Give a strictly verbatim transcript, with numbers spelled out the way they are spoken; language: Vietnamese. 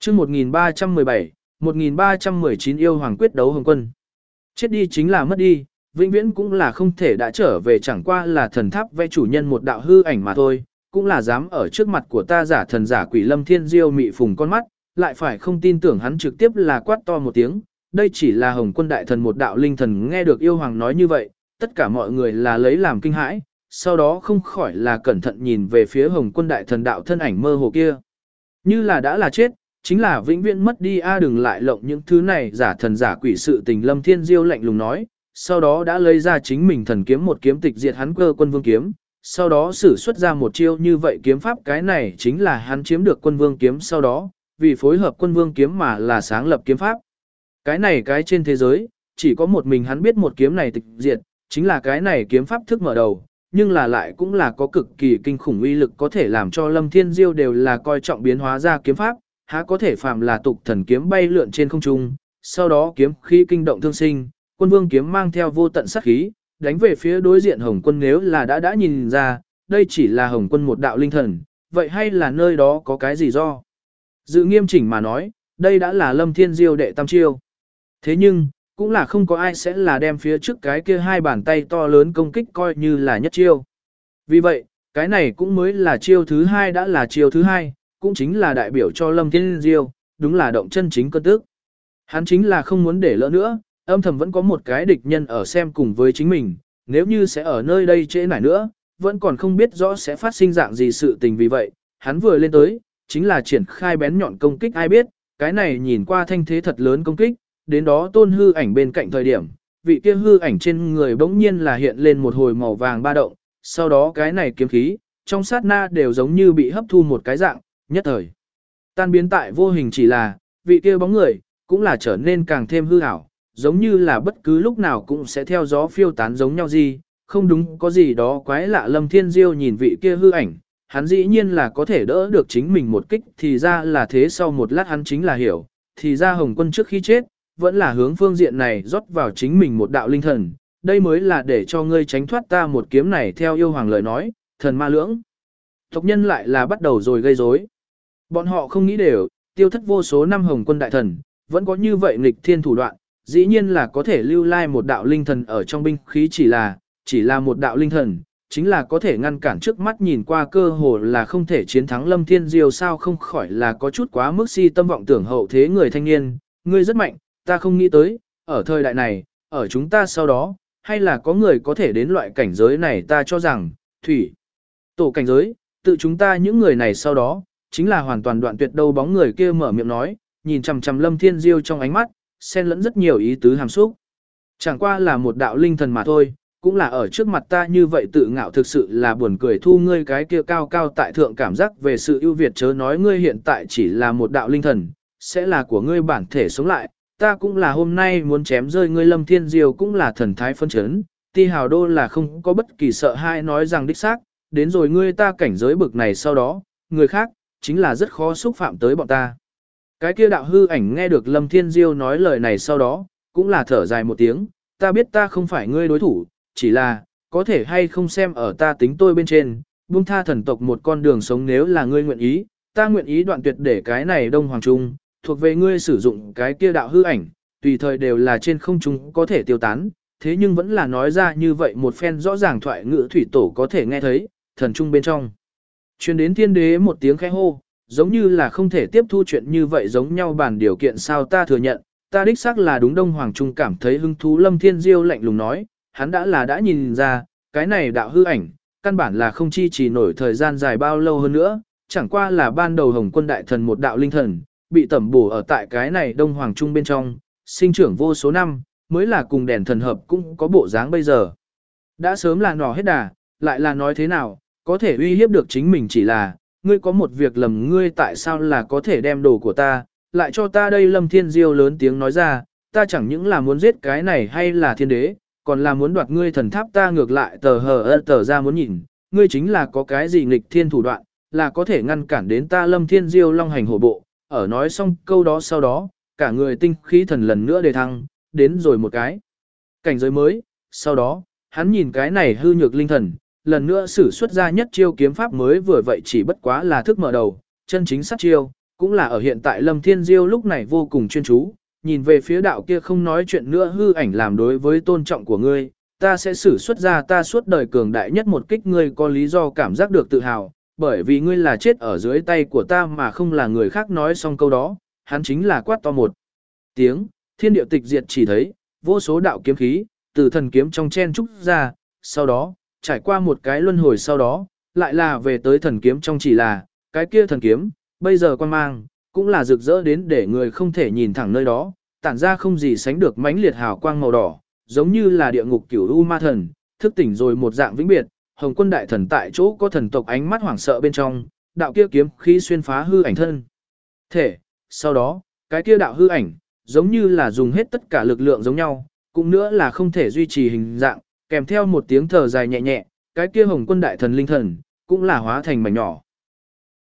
chương một nghìn ba trăm mười bảy, một nghìn ba trăm mười chín yêu hoàng quyết đấu hồng quân. Chết đi chính là mất đi, vĩnh viễn cũng là không thể đã trở về, chẳng qua là thần tháp vẽ chủ nhân một đạo hư ảnh mà thôi, cũng là dám ở trước mặt của ta giả thần giả quỷ. Lâm Thiên Diêu mị phùng con mắt, lại phải không tin tưởng hắn, trực tiếp là quát to một tiếng, đây chỉ là Hồng Quân đại thần một đạo linh thần. Nghe được yêu hoàng nói như vậy, tất cả mọi người là lấy làm kinh hãi, sau đó không khỏi là cẩn thận nhìn về phía Hồng Quân đại thần đạo thân ảnh mơ hồ kia. Như là đã là chết, chính là vĩnh viễn mất đi a, đừng lại lộng những thứ này giả thần giả quỷ sự tình. Lâm Thiên Diêu lạnh lùng nói, sau đó đã lấy ra chính mình thần kiếm, một kiếm tịch diệt hắn Cơ Quân Vương kiếm, sau đó sử xuất ra một chiêu như vậy kiếm pháp. Cái này chính là hắn chiếm được Quân Vương kiếm sau đó, vì phối hợp Quân Vương kiếm mà là sáng lập kiếm pháp. Cái này cái trên thế giới, chỉ có một mình hắn biết một kiếm này tịch diệt, chính là cái này kiếm pháp thức mở đầu, nhưng là lại cũng là có cực kỳ kinh khủng uy lực, có thể làm cho Lâm Thiên Diêu đều là coi trọng biến hóa ra kiếm pháp, há có thể phàm là tục thần kiếm bay lượn trên không trung, sau đó kiếm khí kinh động thương sinh, Quân Vương kiếm mang theo vô tận sát khí, đánh về phía đối diện Hồng Quân. Nếu là đã đã nhìn ra, đây chỉ là Hồng Quân một đạo linh thần, vậy hay là nơi đó có cái gì do dự? Nghiêm chỉnh mà nói, đây đã là Lâm Thiên Diêu đệ tam chiêu. Thế nhưng, cũng là không có ai sẽ là đem phía trước cái kia hai bàn tay to lớn công kích coi như là nhất chiêu. Vì vậy, cái này cũng mới là chiêu thứ hai, đã là chiêu thứ hai, cũng chính là đại biểu cho Lâm Thiên Diêu, đúng là động chân chính cơn tức. Hắn chính là không muốn để lỡ nữa, âm thầm vẫn có một cái địch nhân ở xem cùng với chính mình, nếu như sẽ ở nơi đây trễ nải nữa, vẫn còn không biết rõ sẽ phát sinh dạng gì sự tình. Vì vậy, hắn vừa lên tới, chính là triển khai bén nhọn công kích. Ai biết, cái này nhìn qua thanh thế thật lớn công kích, đến đó tôn hư ảnh bên cạnh thời điểm, vị kia hư ảnh trên người bỗng nhiên là hiện lên một hồi màu vàng ba động, sau đó cái này kiếm khí, trong sát na đều giống như bị hấp thu một cái dạng, nhất thời tan biến tại vô hình. Chỉ là, vị kia bóng người, cũng là trở nên càng thêm hư ảo, giống như là bất cứ lúc nào cũng sẽ theo gió phiêu tán giống nhau gì, không đúng có gì đó quái lạ. Lâm Thiên Diêu nhìn vị kia hư ảnh, hắn dĩ nhiên là có thể đỡ được chính mình một kích, thì ra là thế. Sau một lát hắn chính là hiểu, thì ra Hồng Quân trước khi chết, vẫn là hướng phương diện này rót vào chính mình một đạo linh thần, đây mới là để cho ngươi tránh thoát ta một kiếm này. Theo yêu hoàng lời nói, thần ma lưỡng tộc nhân lại là bắt đầu rồi gây rối. Bọn họ không nghĩ đều, tiêu thất vô số năm Hồng Quân đại thần, vẫn có như vậy nghịch thiên thủ đoạn, dĩ nhiên là có thể lưu lai một đạo linh thần ở trong binh khí. Chỉ là, chỉ là một đạo linh thần, chính là có thể ngăn cản trước mắt nhìn qua cơ hồ là không thể chiến thắng Lâm Thiên Diêu. Sao không khỏi là có chút quá mức si tâm vọng tưởng hậu thế người thanh niên, ngươi rất mạnh, ta không nghĩ tới, ở thời đại này, ở chúng ta sau đó, hay là có người có thể đến loại cảnh giới này. Ta cho rằng, thủy tổ cảnh giới, tự chúng ta những người này sau đó, chính là hoàn toàn đoạn tuyệt đâu. Bóng người kia mở miệng nói, nhìn chằm chằm Lâm Thiên Diêu trong ánh mắt, xen lẫn rất nhiều ý tứ hàm xúc. Chẳng qua là một đạo linh thần mà thôi, cũng là ở trước mặt ta như vậy tự ngạo, thực sự là buồn cười. Thu ngươi cái kia cao cao tại thượng cảm giác về sự ưu việt, chớ nói ngươi hiện tại chỉ là một đạo linh thần, sẽ là của ngươi bản thể sống lại. Ta cũng là hôm nay muốn chém rơi ngươi. Lâm Thiên Diêu cũng là thần thái phân chấn, Ti Hào Đô là không có bất kỳ sợ hãi, nói rằng đích xác, đến rồi ngươi ta cảnh giới bực này sau đó, người khác, chính là rất khó xúc phạm tới bọn ta. Cái kia đạo hư ảnh nghe được Lâm Thiên Diêu nói lời này sau đó, cũng là thở dài một tiếng, ta biết ta không phải ngươi đối thủ, chỉ là, có thể hay không xem ở ta tính tôi bên trên, buông tha thần tộc một con đường sống. Nếu là ngươi nguyện ý, ta nguyện ý đoạn tuyệt để cái này Đông Hoàng Trung thuộc về ngươi sử dụng. Cái kia đạo hư ảnh, tùy thời đều là trên không trung có thể tiêu tán, thế nhưng vẫn là nói ra như vậy một phen rõ ràng thoại ngữ. Thủy tổ có thể nghe thấy, thần trung bên trong truyền đến thiên đế một tiếng khẽ hô, giống như là không thể tiếp thu chuyện như vậy giống nhau. bản điều kiện sao? Ta thừa nhận, ta đích xác là đúng. Đông Hoàng Trung cảm thấy hứng thú. Lâm Thiên Diêu lạnh lùng nói, hắn đã là đã nhìn ra, cái này đạo hư ảnh, căn bản là không chi trì nổi thời gian dài bao lâu hơn nữa, chẳng qua là ban đầu Hồng Quân đại thần một đạo linh thần, bị tẩm bổ ở tại cái này Đông Hoàng Trung bên trong, sinh trưởng vô số năm, mới là cùng đèn thần hợp cũng có bộ dáng bây giờ. Đã sớm là nỏ hết đà, lại là nói thế nào, có thể uy hiếp được chính mình. Chỉ là, ngươi có một việc lầm, ngươi tại sao là có thể đem đồ của ta, lại cho ta đây? Lâm Thiên Diêu lớn tiếng nói ra, ta chẳng những là muốn giết cái này hay là thiên đế, còn là muốn đoạt ngươi thần tháp. Ta ngược lại tờ hờ ơ tờ ra muốn nhìn, ngươi chính là có cái gì nghịch thiên thủ đoạn, là có thể ngăn cản đến ta. Lâm Thiên Diêu long hành hổ bộ, ở nói xong câu đó sau đó, cả người tinh khí thần lần nữa đề thăng, đến rồi một cái cảnh giới mới. Sau đó, hắn nhìn cái này hư nhược linh thần, lần nữa sử xuất ra nhất chiêu kiếm pháp mới. Vừa vậy chỉ bất quá là thức mở đầu, chân chính sát chiêu, cũng là ở hiện tại Lâm Thiên Diêu lúc này vô cùng chuyên chú, nhìn về phía đạo kia không nói chuyện nữa hư ảnh làm đối với tôn trọng của ngươi, ta sẽ sử xuất ra ta suốt đời cường đại nhất một kích ngươi có lý do cảm giác được tự hào, bởi vì ngươi là chết ở dưới tay của ta mà không là người khác nói xong câu đó, hắn chính là quát to một tiếng, thiên địa tịch diệt chỉ thấy, vô số đạo kiếm khí, từ thần kiếm trong chen trúc ra, sau đó, trải qua một cái luân hồi sau đó, lại là về tới thần kiếm trong chỉ là, cái kia thần kiếm, bây giờ quan mang, cũng là rực rỡ đến để người không thể nhìn thẳng nơi đó, tản ra không gì sánh được mãnh liệt hào quang màu đỏ, giống như là địa ngục cửu u ma thần, thức tỉnh rồi một dạng vĩnh biệt, Hồng Quân đại thần tại chỗ có thần tộc ánh mắt hoảng sợ bên trong, đạo kia kiếm khí xuyên phá hư ảnh thân. Thể, sau đó, cái kia đạo hư ảnh, giống như là dùng hết tất cả lực lượng giống nhau, cũng nữa là không thể duy trì hình dạng, kèm theo một tiếng thở dài nhẹ nhẹ, cái kia Hồng Quân đại thần linh thần, cũng là hóa thành mảnh nhỏ,